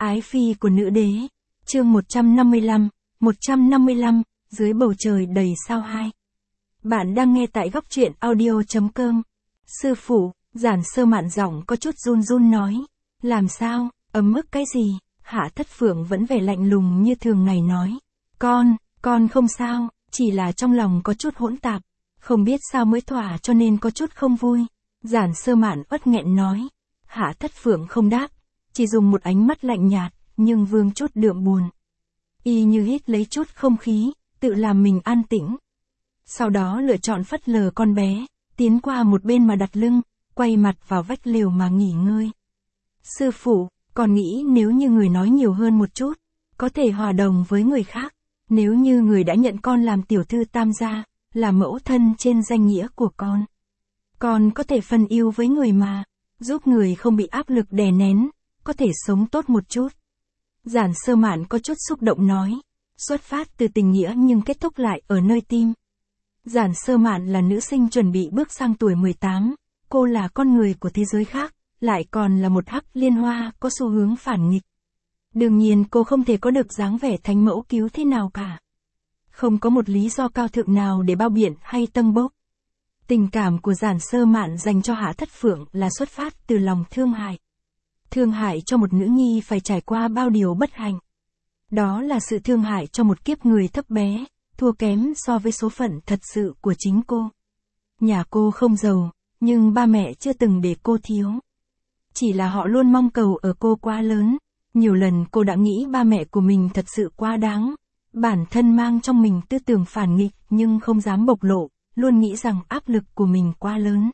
Ái phi của nữ đế. Chương 155, dưới bầu trời đầy sao hai. Bạn đang nghe tại góc truyện audio.com. Sư phụ, Giản Sơ Mạn giọng có chút run run nói. Làm sao, ấm ức cái gì? Hạ Thất Phượng vẫn vẻ lạnh lùng như thường ngày nói. Con không sao, chỉ là trong lòng có chút hỗn tạp. Không biết sao mới thỏa cho nên có chút không vui. Giản Sơ Mạn uất nghẹn nói. Hạ Thất Phượng không đáp, chỉ dùng một ánh mắt lạnh nhạt, nhưng vương chút đượm buồn. Y như hít lấy chút không khí, tự làm mình an tĩnh. Sau đó lựa chọn phất lờ con bé, tiến qua một bên mà đặt lưng, quay mặt vào vách lều mà nghỉ ngơi. Sư phụ, con nghĩ nếu như người nói nhiều hơn một chút, có thể hòa đồng với người khác. Nếu như người đã nhận con làm tiểu thư Tam gia, là mẫu thân trên danh nghĩa của con có thể phân ưu với người mà, giúp người không bị áp lực đè nén, có thể sống tốt một chút. Giản Sơ Mạn có chút xúc động nói, xuất phát từ tình nghĩa nhưng kết thúc lại ở nơi tim. Giản Sơ Mạn là nữ sinh chuẩn bị bước sang tuổi 18, cô là con người của thế giới khác, lại còn là một hắc liên hoa có xu hướng phản nghịch. Đương nhiên cô không thể có được dáng vẻ thánh mẫu cứu thế nào cả. Không có một lý do cao thượng nào để bao biện hay tâng bốc. Tình cảm của Giản Sơ Mạn dành cho Hạ Thất Phượng là xuất phát từ lòng thương hại. Thương hại cho một nữ nhi phải trải qua bao điều bất hạnh. Đó là sự thương hại cho một kiếp người thấp bé, thua kém so với số phận thật sự của chính cô. Nhà cô không giàu, nhưng ba mẹ chưa từng để cô thiếu. Chỉ là họ luôn mong cầu ở cô quá lớn. Nhiều lần cô đã nghĩ ba mẹ của mình thật sự quá đáng. Bản thân mang trong mình tư tưởng phản nghịch nhưng không dám bộc lộ, luôn nghĩ rằng áp lực của mình quá lớn.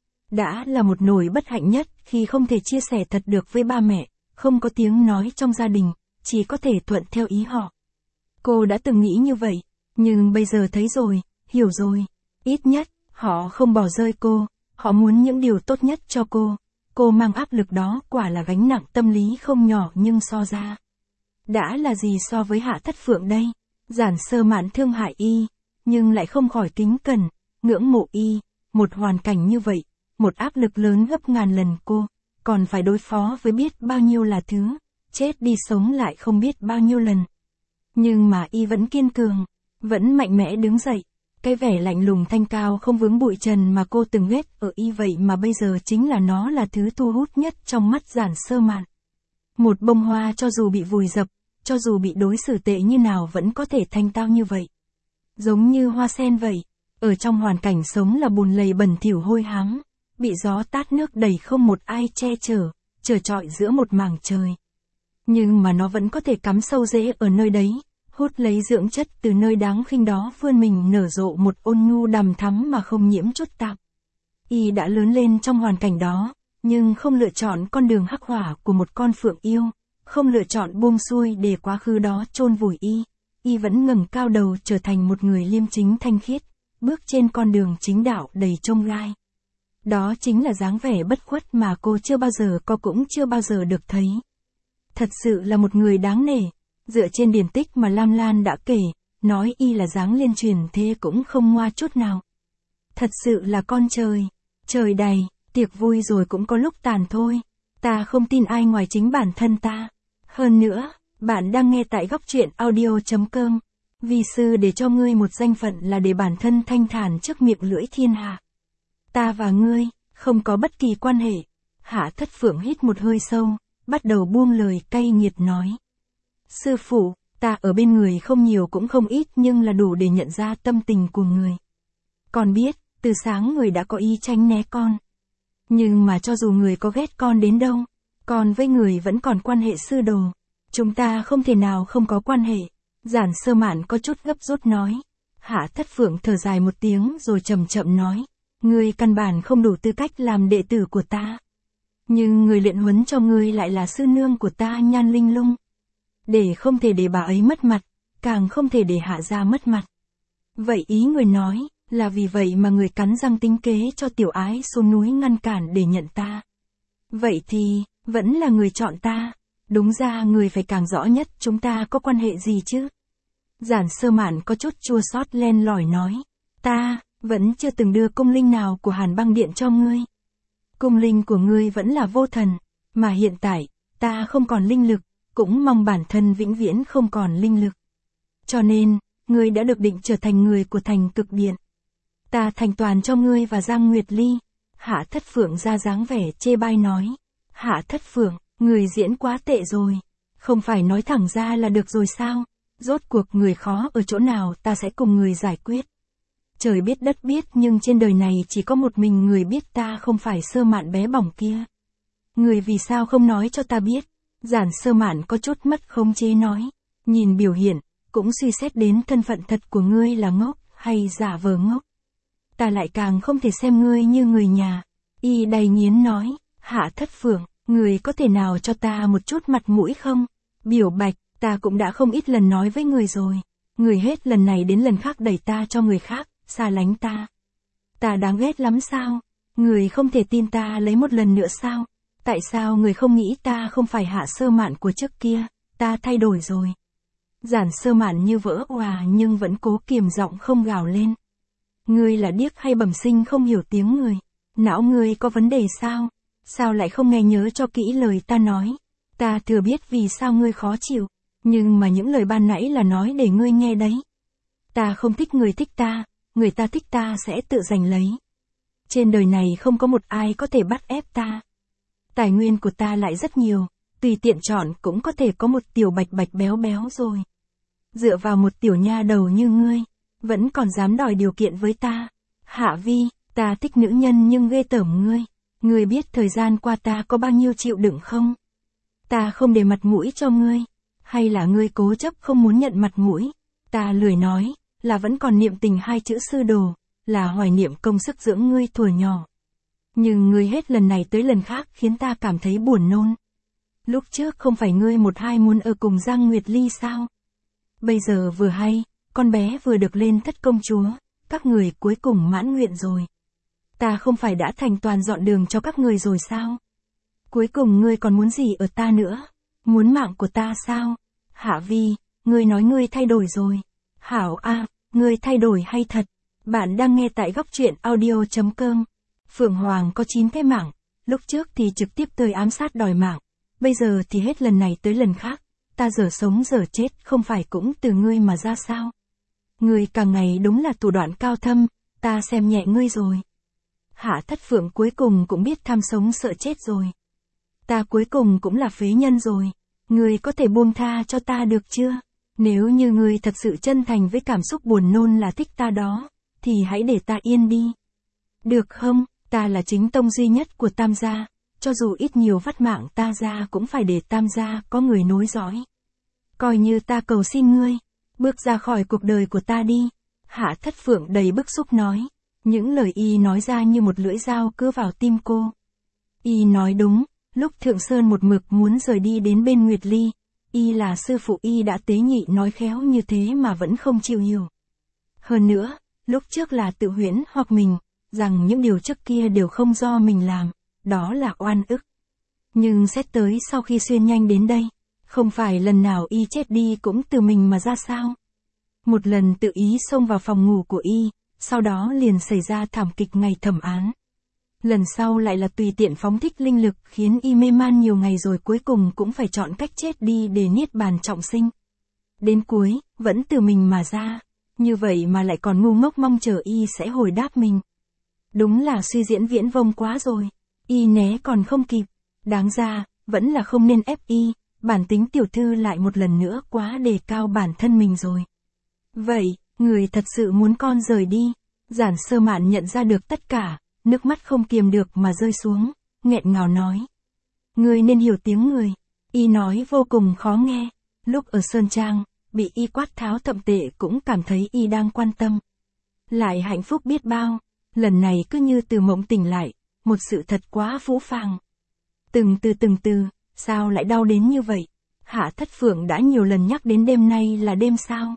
Đã là một nỗi bất hạnh nhất khi không thể chia sẻ thật được với ba mẹ, không có tiếng nói trong gia đình, chỉ có thể thuận theo ý họ. Cô đã từng nghĩ như vậy, nhưng bây giờ thấy rồi, hiểu rồi. Ít nhất, họ không bỏ rơi cô, họ muốn những điều tốt nhất cho cô. Cô mang áp lực đó quả là gánh nặng tâm lý không nhỏ nhưng so ra. Đã là gì so với Hạ Thất Phượng đây? Giản Sơ Mạn thương hại y, nhưng lại không khỏi kính cẩn, ngưỡng mộ y. Một hoàn cảnh như vậy, một áp lực lớn gấp ngàn lần cô, còn phải đối phó với biết bao nhiêu là thứ, chết đi sống lại không biết bao nhiêu lần. Nhưng mà y vẫn kiên cường, vẫn mạnh mẽ đứng dậy. Cái vẻ lạnh lùng thanh cao không vướng bụi trần mà cô từng ghét ở y vậy mà bây giờ chính là nó là thứ thu hút nhất trong mắt Giản Sơ Mạn. Một bông hoa cho dù bị vùi dập, cho dù bị đối xử tệ như nào vẫn có thể thanh tao như vậy. Giống như hoa sen vậy, ở trong hoàn cảnh sống là bùn lầy bẩn thỉu hôi hám, bị gió tát nước đầy không một ai che chở, trơ trọi giữa một mảng trời. Nhưng mà nó vẫn có thể cắm sâu rễ ở nơi đấy, hút lấy dưỡng chất từ nơi đáng khinh đó vươn mình nở rộ một ôn nhu đằm thắm mà không nhiễm chút tạp. Y đã lớn lên trong hoàn cảnh đó, nhưng không lựa chọn con đường hắc hỏa của một con phượng yêu, không lựa chọn buông xuôi để quá khứ đó chôn vùi y. Y vẫn ngẩng cao đầu trở thành một người liêm chính thanh khiết, bước trên con đường chính đạo đầy chông gai. Đó chính là dáng vẻ bất khuất mà cô chưa bao giờ có cũng chưa bao giờ được thấy. Thật sự là một người đáng nể. Dựa trên điển tích mà Lam Lan đã kể, nói y là dáng liên truyền thế cũng không ngoa chút nào. Thật sự là con trời, trời đầy, tiệc vui rồi cũng có lúc tàn thôi. Ta không tin ai ngoài chính bản thân ta. Hơn nữa, bạn đang nghe tại góc truyện audio.com. Vi sư để cho ngươi một danh phận là để bản thân thanh thản trước miệng lưỡi thiên hạ. Ta và ngươi, không có bất kỳ quan hệ. Hạ Thất Phượng hít một hơi sâu, bắt đầu buông lời cay nghiệt nói. Sư phụ, ta ở bên người không nhiều cũng không ít nhưng là đủ để nhận ra tâm tình của người. Con biết, từ sáng người đã có ý tránh né con. Nhưng mà cho dù người có ghét con đến đâu, con với người vẫn còn quan hệ sư đồ. Chúng ta không thể nào không có quan hệ. Giản Sơ Mạn có chút gấp rút nói. Hạ Thất Phượng thở dài một tiếng rồi chậm chậm nói. Ngươi căn bản không đủ tư cách làm đệ tử của ta. Nhưng người luyện huấn cho ngươi lại là sư nương của ta Nhan Linh Lung. Để không thể để bà ấy mất mặt, càng không thể để Hạ gia mất mặt. Vậy ý người nói, là vì vậy mà người cắn răng tính kế cho tiểu ái xuống núi ngăn cản để nhận ta. Vậy thì, vẫn là người chọn ta. Đúng ra người phải càng rõ nhất chúng ta có quan hệ gì chứ. Giản Sơ Mạn có chút chua xót len lỏi nói. Ta, vẫn chưa từng đưa cung linh nào của Hàn Băng Điện cho ngươi. Cung linh của ngươi vẫn là vô thần, mà hiện tại, ta không còn linh lực, cũng mong bản thân vĩnh viễn không còn linh lực. Cho nên, ngươi đã được định trở thành người của thành cực điện. Ta thành toàn cho ngươi và Giang Nguyệt Ly. Hạ Thất Phượng ra dáng vẻ chê bai nói. Hạ Thất Phượng, người diễn quá tệ rồi. Không phải nói thẳng ra là được rồi sao? Rốt cuộc người khó ở chỗ nào ta sẽ cùng người giải quyết. Trời biết đất biết nhưng trên đời này chỉ có một mình người biết ta không phải Sơ Mạn bé bỏng kia. Người vì sao không nói cho ta biết? Giản Sơ Mạn có chút mất khống chế nói. Nhìn biểu hiện, cũng suy xét đến thân phận thật của ngươi là ngốc, hay giả vờ ngốc. Ta lại càng không thể xem ngươi như người nhà. Y đầy nghiến nói. Hạ Thất Phượng, người có thể nào cho ta một chút mặt mũi không? Biểu Bạch, ta cũng đã không ít lần nói với người rồi. Người hết lần này đến lần khác đẩy ta cho người khác, xa lánh ta. Ta đáng ghét lắm sao? Người không thể tin ta lấy một lần nữa sao? Tại sao người không nghĩ ta không phải Hạ Sơ Mạn của trước kia? Ta thay đổi rồi. Giản Sơ Mạn như vỡ òa nhưng vẫn cố kiềm giọng không gào lên. Ngươi là điếc hay bẩm sinh không hiểu tiếng người? Não ngươi có vấn đề sao? Sao lại không nghe nhớ cho kỹ lời ta nói? Ta thừa biết vì sao ngươi khó chịu, nhưng mà những lời ban nãy là nói để ngươi nghe đấy. Ta không thích người thích ta, người ta thích ta sẽ tự giành lấy. Trên đời này không có một ai có thể bắt ép ta. Tài nguyên của ta lại rất nhiều, tùy tiện chọn cũng có thể có một tiểu bạch bạch béo béo rồi. Dựa vào một tiểu nha đầu như ngươi, vẫn còn dám đòi điều kiện với ta. Hạ Vi, ta thích nữ nhân nhưng ghê tởm ngươi. Ngươi biết thời gian qua ta có bao nhiêu chịu đựng không? Ta không để mặt mũi cho ngươi. Hay là ngươi cố chấp không muốn nhận mặt mũi? Ta lười nói, là vẫn còn niệm tình hai chữ sư đồ, là hoài niệm công sức dưỡng ngươi thuở nhỏ. Nhưng ngươi hết lần này tới lần khác khiến ta cảm thấy buồn nôn. Lúc trước không phải ngươi một hai muốn ở cùng Giang Nguyệt Ly sao? Bây giờ vừa hay, con bé vừa được lên thất công chúa, các người cuối cùng mãn nguyện rồi. Ta không phải đã thành toàn dọn đường cho các người rồi sao? Cuối cùng ngươi còn muốn gì ở ta nữa? Muốn mạng của ta sao? Hạ Vi, ngươi nói ngươi thay đổi rồi. Hảo a, ngươi thay đổi hay thật? Bạn đang nghe tại góc truyện audio.com. Phượng Hoàng có 9 cái mạng, lúc trước thì trực tiếp tới ám sát đòi mạng, bây giờ thì hết lần này tới lần khác, ta dở sống dở chết không phải cũng từ ngươi mà ra sao? Ngươi càng ngày đúng là thủ đoạn cao thâm, ta xem nhẹ ngươi rồi. Hạ Thất Phượng cuối cùng cũng biết tham sống sợ chết rồi. Ta cuối cùng cũng là phế nhân rồi, ngươi có thể buông tha cho ta được chưa? Nếu như ngươi thật sự chân thành với cảm xúc buồn nôn là thích ta đó, thì hãy để ta yên đi. Được không? Ta là chính tông duy nhất của Tam gia, cho dù ít nhiều vắt mạng ta ra cũng phải để Tam gia có người nối dõi. Coi như ta cầu xin ngươi, bước ra khỏi cuộc đời của ta đi. Hạ Thất Phượng đầy bức xúc nói. Những lời y nói ra như một lưỡi dao cứa vào tim cô. Y nói đúng, lúc Thượng Sơn một mực muốn rời đi đến bên Nguyệt Ly, y là sư phụ y đã tế nhị nói khéo như thế mà vẫn không chịu hiểu. Hơn nữa, lúc trước là tự huyễn hoặc mình, rằng những điều trước kia đều không do mình làm, đó là oan ức. Nhưng xét tới sau khi xuyên nhanh đến đây, không phải lần nào y chết đi cũng từ mình mà ra sao? Một lần tự ý xông vào phòng ngủ của y, sau đó liền xảy ra thảm kịch ngày thẩm án. Lần sau lại là tùy tiện phóng thích linh lực khiến y mê man nhiều ngày rồi cuối cùng cũng phải chọn cách chết đi để niết bàn trọng sinh. Đến cuối, vẫn từ mình mà ra, như vậy mà lại còn ngu ngốc mong chờ y sẽ hồi đáp mình. Đúng là suy diễn viễn vông quá rồi, y né còn không kịp, đáng ra, vẫn là không nên ép y, bản tính tiểu thư lại một lần nữa quá đề cao bản thân mình rồi. Vậy, người thật sự muốn con rời đi? Giản Sơ Mạn nhận ra được tất cả, nước mắt không kiềm được mà rơi xuống, nghẹn ngào nói. Ngươi nên hiểu tiếng người. Y nói vô cùng khó nghe. Lúc ở Sơn Trang, bị y quát tháo thậm tệ cũng cảm thấy y đang quan tâm. Lại hạnh phúc biết bao, lần này cứ như từ mộng tỉnh lại, một sự thật quá phũ phàng. Từng từ, sao lại đau đến như vậy? Hạ Thất Phượng đã nhiều lần nhắc đến đêm nay là đêm sao.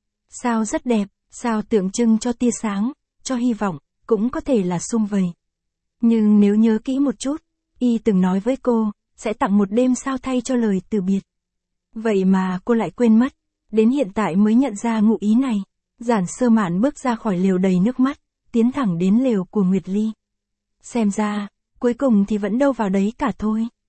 Sao rất đẹp, sao tượng trưng cho tia sáng, cho hy vọng, cũng có thể là sum vầy. Nhưng nếu nhớ kỹ một chút, y từng nói với cô, sẽ tặng một đêm sao thay cho lời từ biệt. Vậy mà cô lại quên mất, đến hiện tại mới nhận ra ngụ ý này. Giản Sơ Mạn bước ra khỏi lều đầy nước mắt, tiến thẳng đến lều của Nguyệt Ly. Xem ra, cuối cùng thì vẫn đâu vào đấy cả thôi.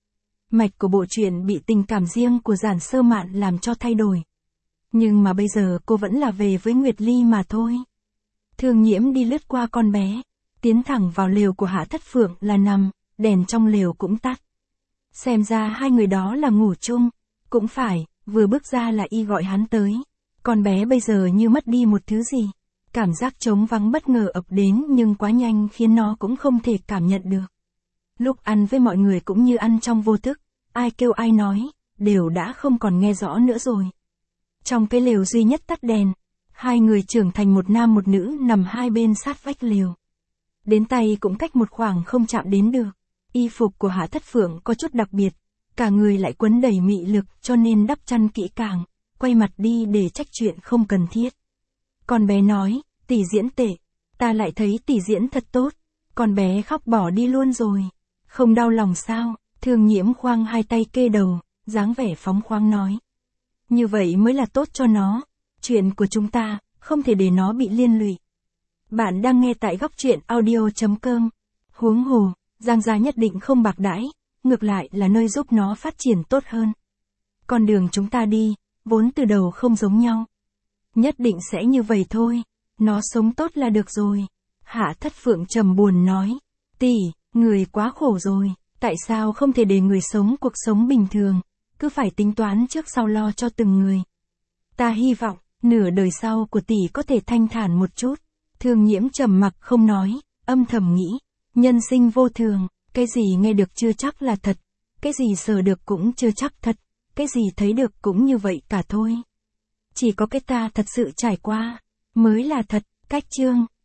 Mạch của bộ truyện bị tình cảm riêng của Giản Sơ Mạn làm cho thay đổi. Nhưng mà bây giờ cô vẫn là về với Nguyệt Ly mà thôi. Thương Nhiễm đi lướt qua con bé, tiến thẳng vào lều của Hạ Thất Phượng là nằm, đèn trong lều cũng tắt. Xem ra hai người đó là ngủ chung. Cũng phải, vừa bước ra là y gọi hắn tới. Con bé bây giờ như mất đi một thứ gì. Cảm giác trống vắng bất ngờ ập đến nhưng quá nhanh khiến nó cũng không thể cảm nhận được. Lúc ăn với mọi người cũng như ăn trong vô thức, ai kêu ai nói, đều đã không còn nghe rõ nữa rồi. Trong cái lều duy nhất tắt đèn, hai người trưởng thành một nam một nữ nằm hai bên sát vách lều. Đến tay cũng cách một khoảng không chạm đến được. Y phục của Hạ Thất Phượng có chút đặc biệt, cả người lại quấn đầy mị lực cho nên đắp chăn kỹ càng, quay mặt đi để trách chuyện không cần thiết. Con bé nói, tỷ diễn tệ, ta lại thấy tỷ diễn thật tốt. Con bé khóc bỏ đi luôn rồi. Không đau lòng sao? Thương Nhiễm khoang hai tay kê đầu, dáng vẻ phóng khoáng nói. Như vậy mới là tốt cho nó. Chuyện của chúng ta, không thể để nó bị liên lụy. Bạn đang nghe tại góc truyện audio.com. Huống hồ, Giang gia nhất định không bạc đãi, ngược lại là nơi giúp nó phát triển tốt hơn. Con đường chúng ta đi, vốn từ đầu không giống nhau. Nhất định sẽ như vậy thôi, nó sống tốt là được rồi. Hạ Thất Phượng trầm buồn nói, tỷ, người quá khổ rồi, tại sao không thể để người sống cuộc sống bình thường, cứ phải tính toán trước sau lo cho từng người. Ta hy vọng, nửa đời sau của tỷ có thể thanh thản một chút. Thương Nhiễm trầm mặc không nói, âm thầm nghĩ, nhân sinh vô thường, cái gì nghe được chưa chắc là thật, cái gì sờ được cũng chưa chắc thật, cái gì thấy được cũng như vậy cả thôi. Chỉ có cái ta thật sự trải qua, mới là thật. Cách chương